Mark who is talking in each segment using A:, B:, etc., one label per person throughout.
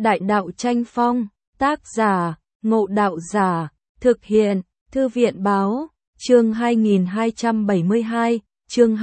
A: Đại đạo tranh phong, tác giả, Ngộ Đạo Giả, thực hiện, Thư viện báo, chương 2272, chương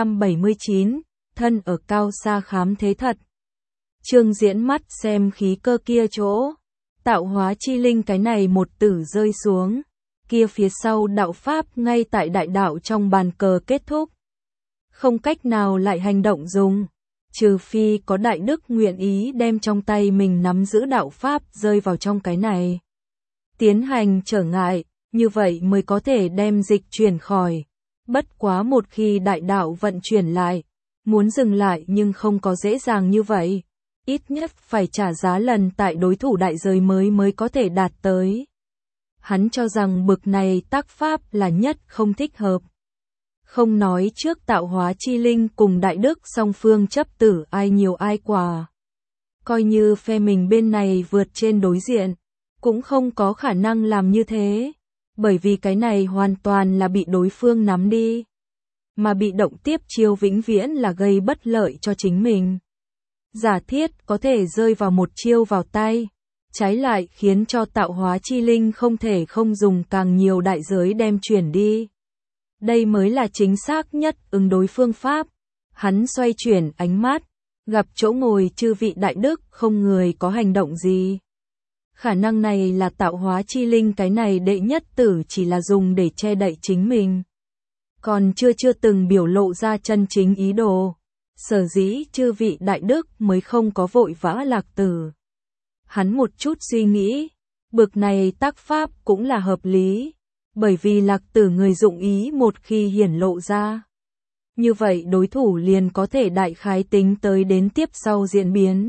A: 279, thân ở cao xa khám thế thật. Trương Diễn mắt xem khí cơ kia chỗ, tạo hóa chi linh cái này một tử rơi xuống, kia phía sau đạo pháp ngay tại đại đạo trong bàn cờ kết thúc. Không cách nào lại hành động dùng, trừ phi có đại đức nguyện ý đem trong tay mình nắm giữ đạo pháp rơi vào trong cái này. Tiến hành trở ngại, như vậy mới có thể đem dịch chuyển khỏi. Bất quá một khi đại đạo vận chuyển lại, muốn dừng lại nhưng không có dễ dàng như vậy. Ít nhất phải trả giá lần tại đối thủ đại giới mới có thể đạt tới. Hắn cho rằng bực này tác pháp là nhất không thích hợp. Không nói trước tạo hóa chi linh cùng đại đức song phương chấp tử ai nhiều ai quả. Coi như phe mình bên này vượt trên đối diện, cũng không có khả năng làm như thế. Bởi vì cái này hoàn toàn là bị đối phương nắm đi. Mà bị động tiếp chiêu vĩnh viễn là gây bất lợi cho chính mình. Giả thiết có thể rơi vào một chiêu vào tay, trái lại khiến cho tạo hóa chi linh không thể không dùng càng nhiều đại giới đem chuyển đi. Đây mới là chính xác nhất ứng đối phương pháp. Hắn xoay chuyển ánh mắt, gặp chỗ ngồi chư vị đại đức không người có hành động gì. Khả năng này là tạo hóa chi linh cái này đệ nhất tử chỉ là dùng để che đậy chính mình. Còn chưa từng biểu lộ ra chân chính ý đồ. Sở dĩ chư vị đại đức mới không có vội vã lạc tử. Hắn một chút suy nghĩ, bực này tác pháp cũng là hợp lý, bởi vì lạc tử người dụng ý một khi hiển lộ ra. Như vậy đối thủ liền có thể đại khái tính tới đến tiếp sau diễn biến.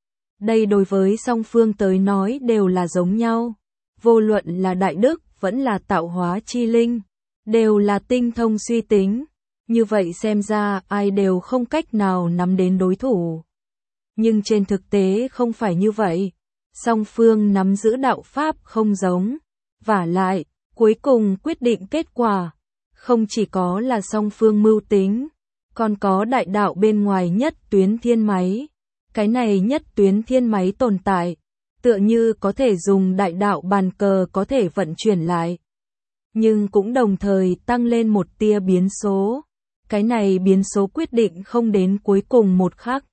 A: Đây đối với song phương tới nói đều là giống nhau, vô luận là đại đức vẫn là tạo hóa chi linh, đều là tinh thông suy tính. Như vậy xem ra ai đều không cách nào nắm đến đối thủ. Nhưng trên thực tế không phải như vậy. Song phương nắm giữ đạo pháp không giống. Vả lại, cuối cùng quyết định kết quả. Không chỉ có là song phương mưu tính, còn có đại đạo bên ngoài nhất tuyến thiên máy. Cái này nhất tuyến thiên máy tồn tại, tựa như có thể dùng đại đạo bàn cờ có thể vận chuyển lại. Nhưng cũng đồng thời tăng lên một tia biến số. Cái này biến số quyết định không đến cuối cùng một khắc.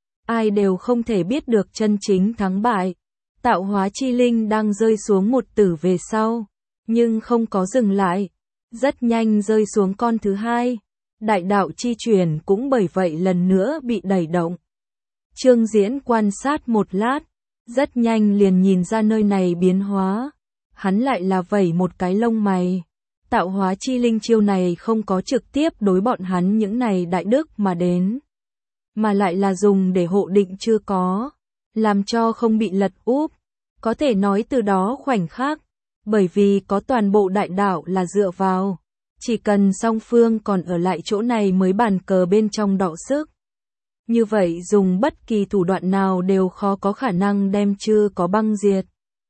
A: Ai đều không thể biết được chân chính thắng bại. Tạo hóa chi linh đang rơi xuống một tử về sau, nhưng không có dừng lại. Rất nhanh rơi xuống con thứ hai. Đại đạo chi chuyển cũng bởi vậy lần nữa bị đẩy động. Trương Diễn quan sát một lát, rất nhanh liền nhìn ra nơi này biến hóa. Hắn lại là vẩy một cái lông mày. Tạo hóa chi linh chiêu này không có trực tiếp đối bọn hắn những này đại đức mà đến, mà lại là dùng để hộ định chưa có, làm cho không bị lật úp. Có thể nói từ đó khoảnh khắc, bởi vì có toàn bộ đại đạo là dựa vào, chỉ cần song phương còn ở lại chỗ này mới bàn cờ bên trong đọ sức. Như vậy dùng bất kỳ thủ đoạn nào đều khó có khả năng đem chưa có băng diệt.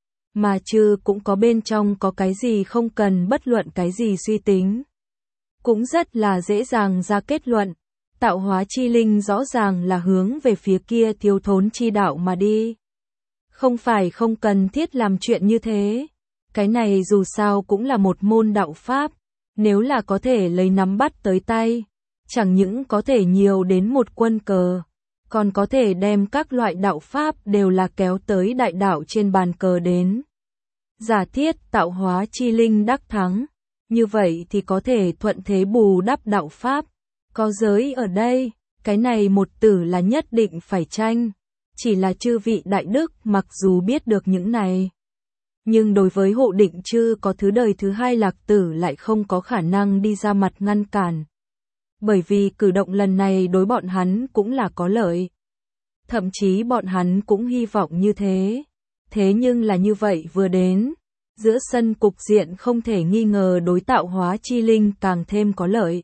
A: Mà chưa cũng có bên trong có cái gì không cần bất luận cái gì suy tính. Cũng rất là dễ dàng ra kết luận, tạo hóa chi linh rõ ràng là hướng về phía kia thiếu thốn chi đạo mà đi. Không phải không cần thiết làm chuyện như thế. Cái này dù sao cũng là một môn đạo pháp, nếu là có thể lấy nắm bắt tới tay, chẳng những có thể nhiều đến một quân cờ, còn có thể đem các loại đạo pháp đều là kéo tới đại đạo trên bàn cờ đến. Giả thiết tạo hóa chi linh đắc thắng, như vậy thì có thể thuận thế bù đắp đạo pháp. Có giới ở đây, cái này một tử là nhất định phải tranh. Chỉ là chư vị đại đức mặc dù biết được những này, nhưng đối với hộ định chư có thứ đời thứ hai lạc tử lại không có khả năng đi ra mặt ngăn cản. Bởi vì cử động lần này đối bọn hắn cũng là có lợi. Thậm chí bọn hắn cũng hy vọng như thế. Thế nhưng là như vậy vừa đến, giữa sân cục diện không thể nghi ngờ đối tạo hóa chi linh càng thêm có lợi.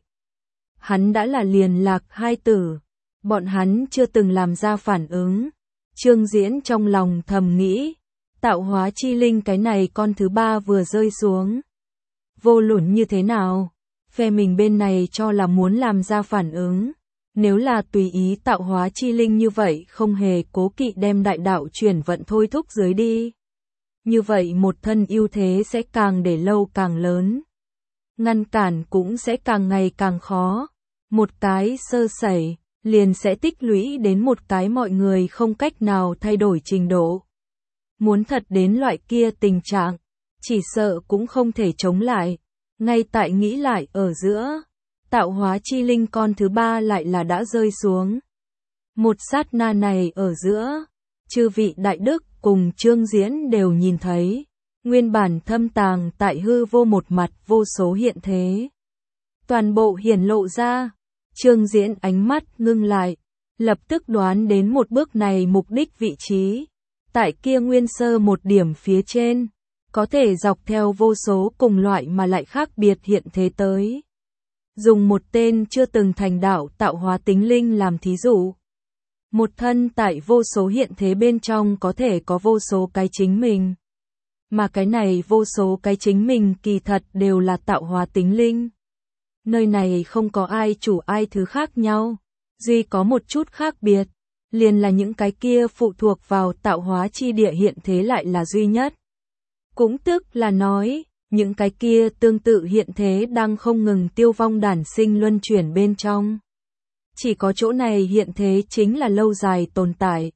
A: Hắn đã là liền lạc hai tử, bọn hắn chưa từng làm ra phản ứng. Trương Diễn trong lòng thầm nghĩ, tạo hóa chi linh cái này con thứ ba vừa rơi xuống. Vô luận như thế nào, phe mình bên này cho là muốn làm ra phản ứng, Nếu là tùy ý tạo hóa chi linh như vậy không hề cố kỵ đem đại đạo chuyển vận thôi thúc dưới đi. Như vậy một thân ưu thế sẽ càng để lâu càng lớn. Ngăn cản cũng sẽ càng ngày càng khó. Một cái sơ sẩy, liền sẽ tích lũy đến một cái mọi người không cách nào thay đổi trình độ. Muốn thật đến loại kia tình trạng, chỉ sợ cũng không thể chống lại. Ngay tại nghĩ lại ở giữa, tạo hóa chi linh con thứ ba lại là đã rơi xuống. Một sát na này ở giữa, chư vị đại đức cùng Trương Diễn đều nhìn thấy, nguyên bản thâm tàng tại hư vô một mặt vô số hiện thế. Toàn bộ hiển lộ ra, Trương Diễn ánh mắt ngưng lại, lập tức đoán đến một bước này mục đích vị trí. Tại kia nguyên sơ một điểm phía trên, có thể dọc theo vô số cùng loại mà lại khác biệt hiện thế tới. Dùng một tên chưa từng thành đạo tạo hóa tính linh làm thí dụ. Một thân tại vô số hiện thế bên trong có thể có vô số cái chính mình. Mà cái này vô số cái chính mình kỳ thật đều là tạo hóa tính linh. Nơi này không có ai chủ ai thứ khác nhau, duy có một chút khác biệt, liền là những cái kia phụ thuộc vào tạo hóa chi địa hiện thế lại là duy nhất. Cũng tức là nói, những cái kia tương tự hiện thế đang không ngừng tiêu vong đản sinh luân chuyển bên trong. Chỉ có chỗ này hiện thế chính là lâu dài tồn tại.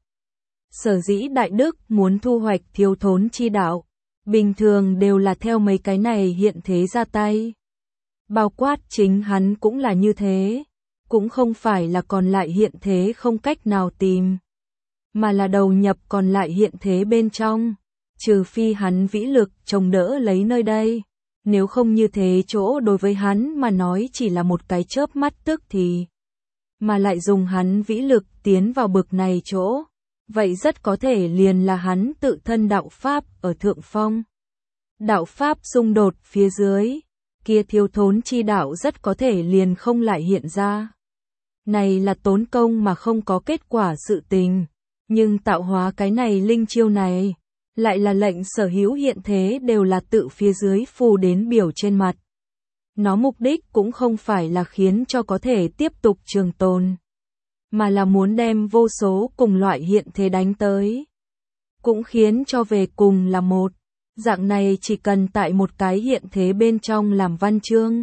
A: Sở dĩ Đại Đức muốn thu hoạch thiếu thốn chi đạo, bình thường đều là theo mấy cái này hiện thế ra tay. Bao quát chính hắn cũng là như thế, cũng không phải là còn lại hiện thế không cách nào tìm, mà là đầu nhập còn lại hiện thế bên trong, trừ phi hắn vĩ lực chống đỡ lấy nơi đây, nếu không như thế chỗ đối với hắn mà nói chỉ là một cái chớp mắt tức thì, mà lại dùng hắn vĩ lực tiến vào bực này chỗ, vậy rất có thể liền là hắn tự thân đạo pháp ở thượng phong. Đạo pháp xung đột phía dưới, kia thiếu thốn chi đạo rất có thể liền không lại hiện ra. Này là tốn công mà không có kết quả sự tình, nhưng tạo hóa cái này linh chiêu này, lại là lệnh sở hữu hiện thế đều là tự phía dưới phù đến biểu trên mặt. Nó mục đích cũng không phải là khiến cho có thể tiếp tục trường tồn, mà là muốn đem vô số cùng loại hiện thế đánh tới. Cũng khiến cho về cùng là một, dạng này chỉ cần tại một cái hiện thế bên trong làm văn chương.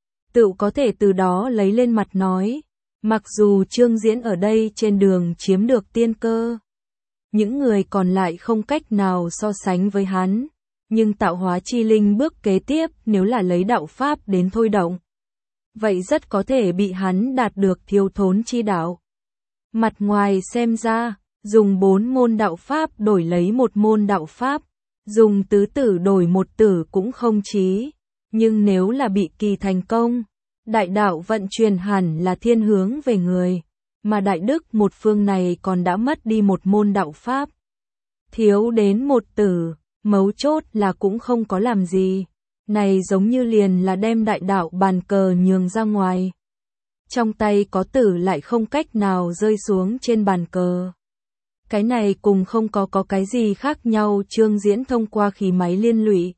A: Tự có thể từ đó lấy lên mặt nói, mặc dù Trương Diễn ở đây trên đường chiếm được tiên cơ. Những người còn lại không cách nào so sánh với hắn, nhưng tạo hóa chi linh bước kế tiếp nếu là lấy đạo pháp đến thôi động. Vậy rất có thể bị hắn đạt được thiếu thốn chi đạo. Mặt ngoài xem ra, dùng 4 môn đạo pháp đổi lấy một môn đạo pháp, dùng tứ tử đổi một tử cũng không chí. Nhưng nếu là bị kỳ thành công, đại đạo vận chuyển hẳn là thiên hướng về người, mà đại đức một phương này còn đã mất đi một môn đạo pháp. Thiếu đến một tử, mấu chốt là cũng không có làm gì. Này giống như liền là đem đại đạo bàn cờ nhường ra ngoài. Trong tay có tử lại không cách nào rơi xuống trên bàn cờ. Cái này cùng không có cái gì khác nhau. Trương Diễn thông qua khí máy liên lụy,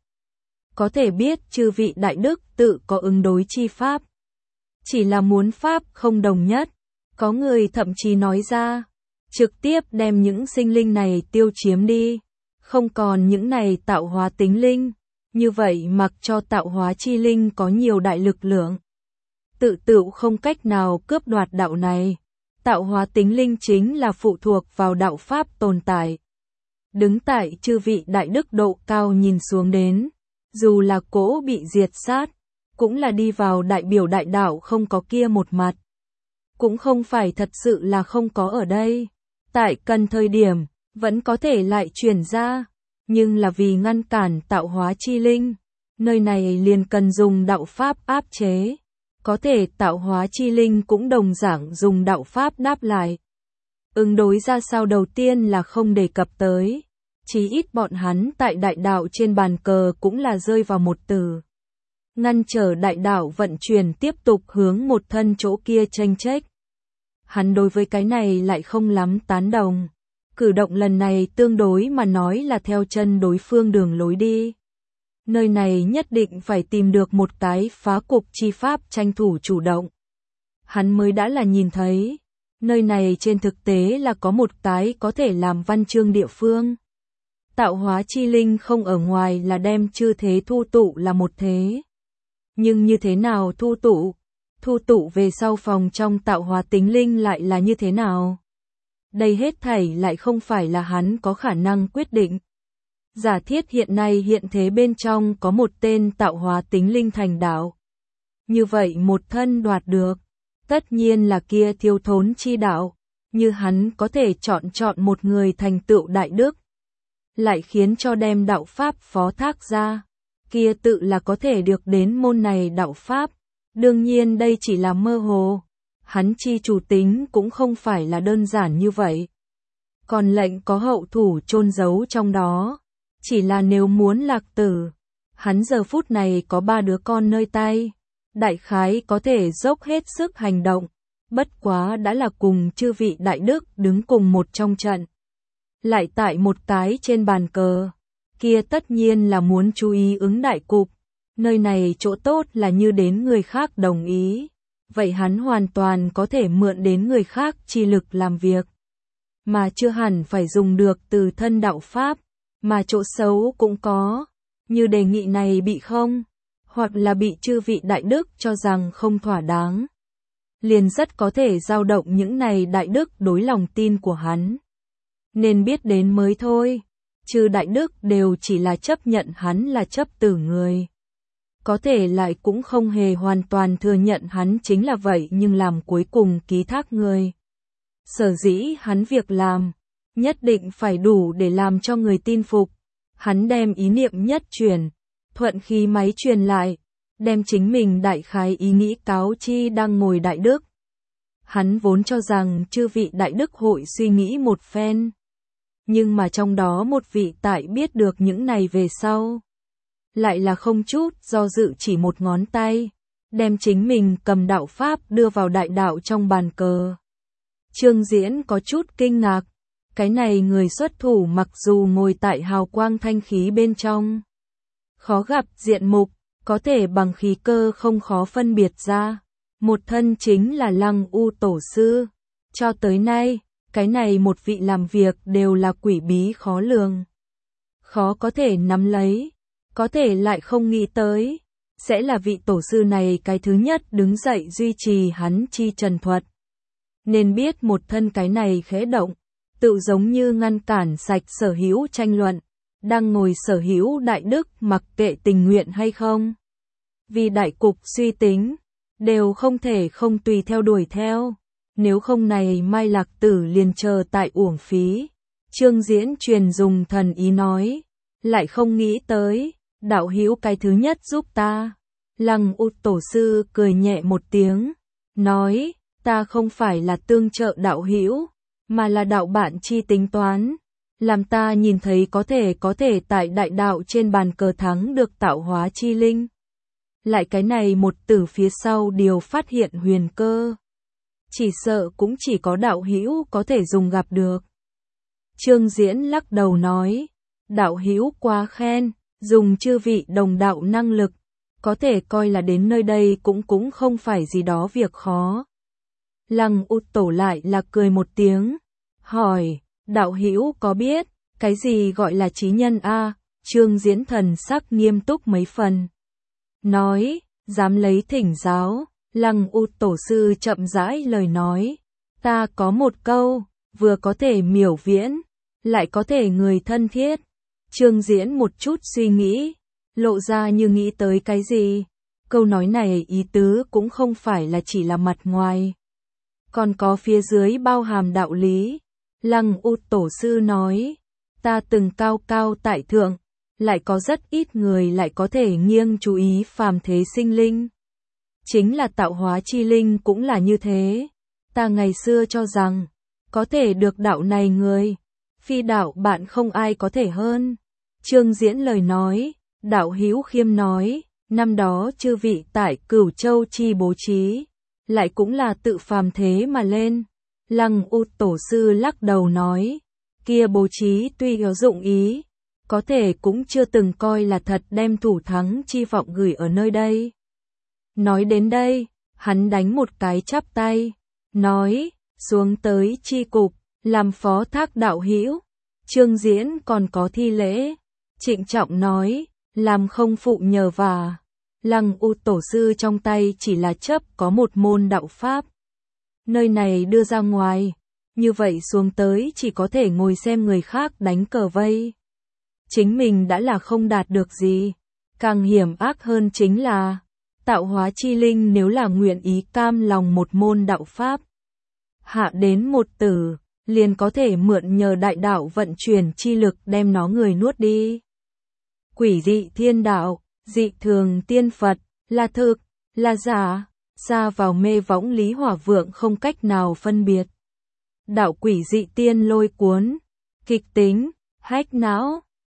A: có thể biết chư vị đại đức tự có ứng đối chi pháp. Chỉ là muốn pháp không đồng nhất. Có người thậm chí nói ra, trực tiếp đem những sinh linh này tiêu chiếm đi, không còn những này tạo hóa tính linh. Như vậy mặc cho tạo hóa chi linh có nhiều đại lực lượng, tự không cách nào cướp đoạt đạo này. Tạo hóa tính linh chính là phụ thuộc vào đạo pháp tồn tại. Đứng tại chư vị đại đức độ cao nhìn xuống đến, dù là cỗ bị diệt sát, cũng là đi vào đại biểu đại đạo không có kia một mặt. Cũng không phải thật sự là không có ở đây. Tại cần thời điểm, vẫn có thể lại chuyển ra. Nhưng là vì ngăn cản tạo hóa chi linh, nơi này liền cần dùng đạo pháp áp chế. Có thể tạo hóa chi linh cũng đồng dạng dùng đạo pháp đáp lại. Ứng đối ra sao đầu tiên là không đề cập tới. Chí ít bọn hắn tại đại đạo trên bàn cờ cũng là rơi vào một tử. Ngăn trở đại đạo vận chuyển tiếp tục hướng một thân chỗ kia tranh trách. Hắn đối với cái này lại không lắm tán đồng. Cử động lần này tương đối mà nói là theo chân đối phương đường lối đi. Nơi này nhất định phải tìm được một cái phá cục chi pháp tranh thủ chủ động. hắn mới đã là nhìn thấy. Nơi này trên thực tế là có một cái có thể làm văn chương địa phương. Tạo hóa chi linh không ở ngoài là đem chư thế thu tụ là một thế. Nhưng như thế nào thu tụ? Thu tụ về sau phòng trong tạo hóa tính linh lại là như thế nào? Đây hết thảy lại không phải là hắn có khả năng quyết định. Giả thiết hiện nay hiện thế bên trong có một tên tạo hóa tính linh thành đạo. Như vậy một thân đoạt được, tất nhiên là kia thiếu thốn chi đạo, như hắn có thể chọn một người thành tựu đại đức, lại khiến cho đem đạo pháp phó thác ra, kia tự là có thể được đến môn này đạo pháp. Đương nhiên đây chỉ là mơ hồ, hắn chi chủ tính cũng không phải là đơn giản như vậy. Còn lệnh có hậu thủ chôn giấu trong đó, chỉ là nếu muốn lạc tử, hắn giờ phút này có 3 đứa con nơi tay, đại khái có thể dốc hết sức hành động, bất quá đã là cùng chư vị đại đức đứng cùng một trong trận. Lại tại một cái trên bàn cờ, kia tất nhiên là muốn chú ý ứng đại cục, nơi này chỗ tốt là như đến người khác đồng ý, vậy hắn hoàn toàn có thể mượn đến người khác chi lực làm việc, mà chưa hẳn phải dùng được từ thân đạo pháp, mà chỗ xấu cũng có, như đề nghị này bị không, hoặc là bị chư vị đại đức cho rằng không thỏa đáng. Liền rất có thể dao động những này đại đức đối lòng tin của hắn. Nên biết đến mới thôi, chư đại đức đều chỉ là chấp nhận hắn là chấp tử người. Có thể lại cũng không hề hoàn toàn thừa nhận hắn chính là vậy nhưng làm cuối cùng ký thác người. Sở dĩ hắn việc làm, nhất định phải đủ để làm cho người tin phục. Hắn đem ý niệm nhất truyền, thuận khi máy truyền lại, đem chính mình đại khái ý nghĩ cáo chi đang ngồi đại đức. Hắn vốn cho rằng chư vị đại đức hội suy nghĩ một phen. Nhưng mà trong đó một vị tại biết được những này về sau. Lại là không chút do dự chỉ một ngón tay, đem chính mình cầm đạo pháp đưa vào đại đạo trong bàn cờ. Trương Diễn có chút kinh ngạc, cái này người xuất thủ mặc dù ngồi tại hào quang thanh khí bên trong. Khó gặp diện mục, có thể bằng khí cơ không khó phân biệt ra. Một thân chính là Lăng U Tổ Sư. Cho tới nay, cái này một vị làm việc đều là quỷ bí khó lường. Khó có thể nắm lấy, có thể lại không nghĩ tới. Sẽ là vị tổ sư này cái thứ nhất đứng dậy duy trì hắn chi trần thuật. Nên biết một thân cái này khẽ động, tự giống như ngăn cản sạch sở hữu tranh luận. Đang ngồi sở hữu đại đức mặc kệ tình nguyện hay không. Vì đại cục suy tính, đều không thể không tùy theo đuổi theo. Nếu không này Mai Lạc Tử liền chờ tại uổng phí. Trương Diễn truyền dùng thần ý nói. Lại không nghĩ tới, đạo hữu cái thứ nhất giúp ta. Lăng U Tổ Sư cười nhẹ một tiếng. Nói, ta không phải là tương trợ đạo hữu, mà là đạo bạn chi tính toán. Làm ta nhìn thấy có thể tại đại đạo trên bàn cờ thắng được tạo hóa chi linh. Lại cái này một tử phía sau điều phát hiện huyền cơ. Chỉ sợ cũng chỉ có đạo hữu có thể dùng gặp được. Trương Diễn lắc đầu nói, đạo hữu quá khen, dùng chư vị đồng đạo năng lực, có thể coi là đến nơi đây cũng không phải gì đó việc khó. Lăng U Tổ lại là cười một tiếng, hỏi, đạo hữu có biết, cái gì gọi là trí nhân a? Trương Diễn thần sắc nghiêm túc mấy phần. Nói, dám lấy thỉnh giáo. Lăng U Tổ Sư chậm rãi lời nói, ta có một câu, vừa có thể miểu viễn, lại có thể người thân thiết. Trương Diễn một chút suy nghĩ, lộ ra như nghĩ tới cái gì. Câu nói này ý tứ cũng không phải là chỉ là mặt ngoài, còn có phía dưới bao hàm đạo lý. Lăng U Tổ Sư nói, ta từng cao cao tại thượng, lại có rất ít người lại có thể nghiêng chú ý phàm thế sinh linh. Chính là tạo hóa chi linh cũng là như thế. Ta ngày xưa cho rằng, có thể được đạo này người, phi đạo bạn không ai có thể hơn. Trương Diễn lời nói, đạo hữu khiêm nói, năm đó chư vị tại Cửu Châu chi bố trí, lại cũng là tự phàm thế mà lên. Lăng U Tổ Sư lắc đầu nói, kia bố trí tuy có dụng ý, có thể cũng chưa từng coi là thật đem thủ thắng chi vọng gửi ở nơi đây. Nói đến đây, hắn đánh một cái chắp tay, nói, xuống tới chi cục, làm phó thác đạo hữu. Trương Diễn còn có thi lễ, trịnh trọng nói, làm không phụ nhờ vả. Lăng U tổ sư trong tay chỉ là chấp có một môn đạo pháp. Nơi này đưa ra ngoài, như vậy xuống tới chỉ có thể ngồi xem người khác đánh cờ vây. Chính mình đã là không đạt được gì, càng hiểm ác hơn chính là tạo hóa chi linh nếu là nguyện ý cam lòng một môn đạo pháp. Hạ đến một tử, liền có thể mượn nhờ đại đạo vận chuyển chi lực đem nó người nuốt đi. Quỷ dị thiên đạo, dị thường tiên Phật, là thực, là giả, xa vào mê võng Lý Hỏa Vượng không cách nào phân biệt. Đạo quỷ dị tiên lôi cuốn, kịch tính, hách não,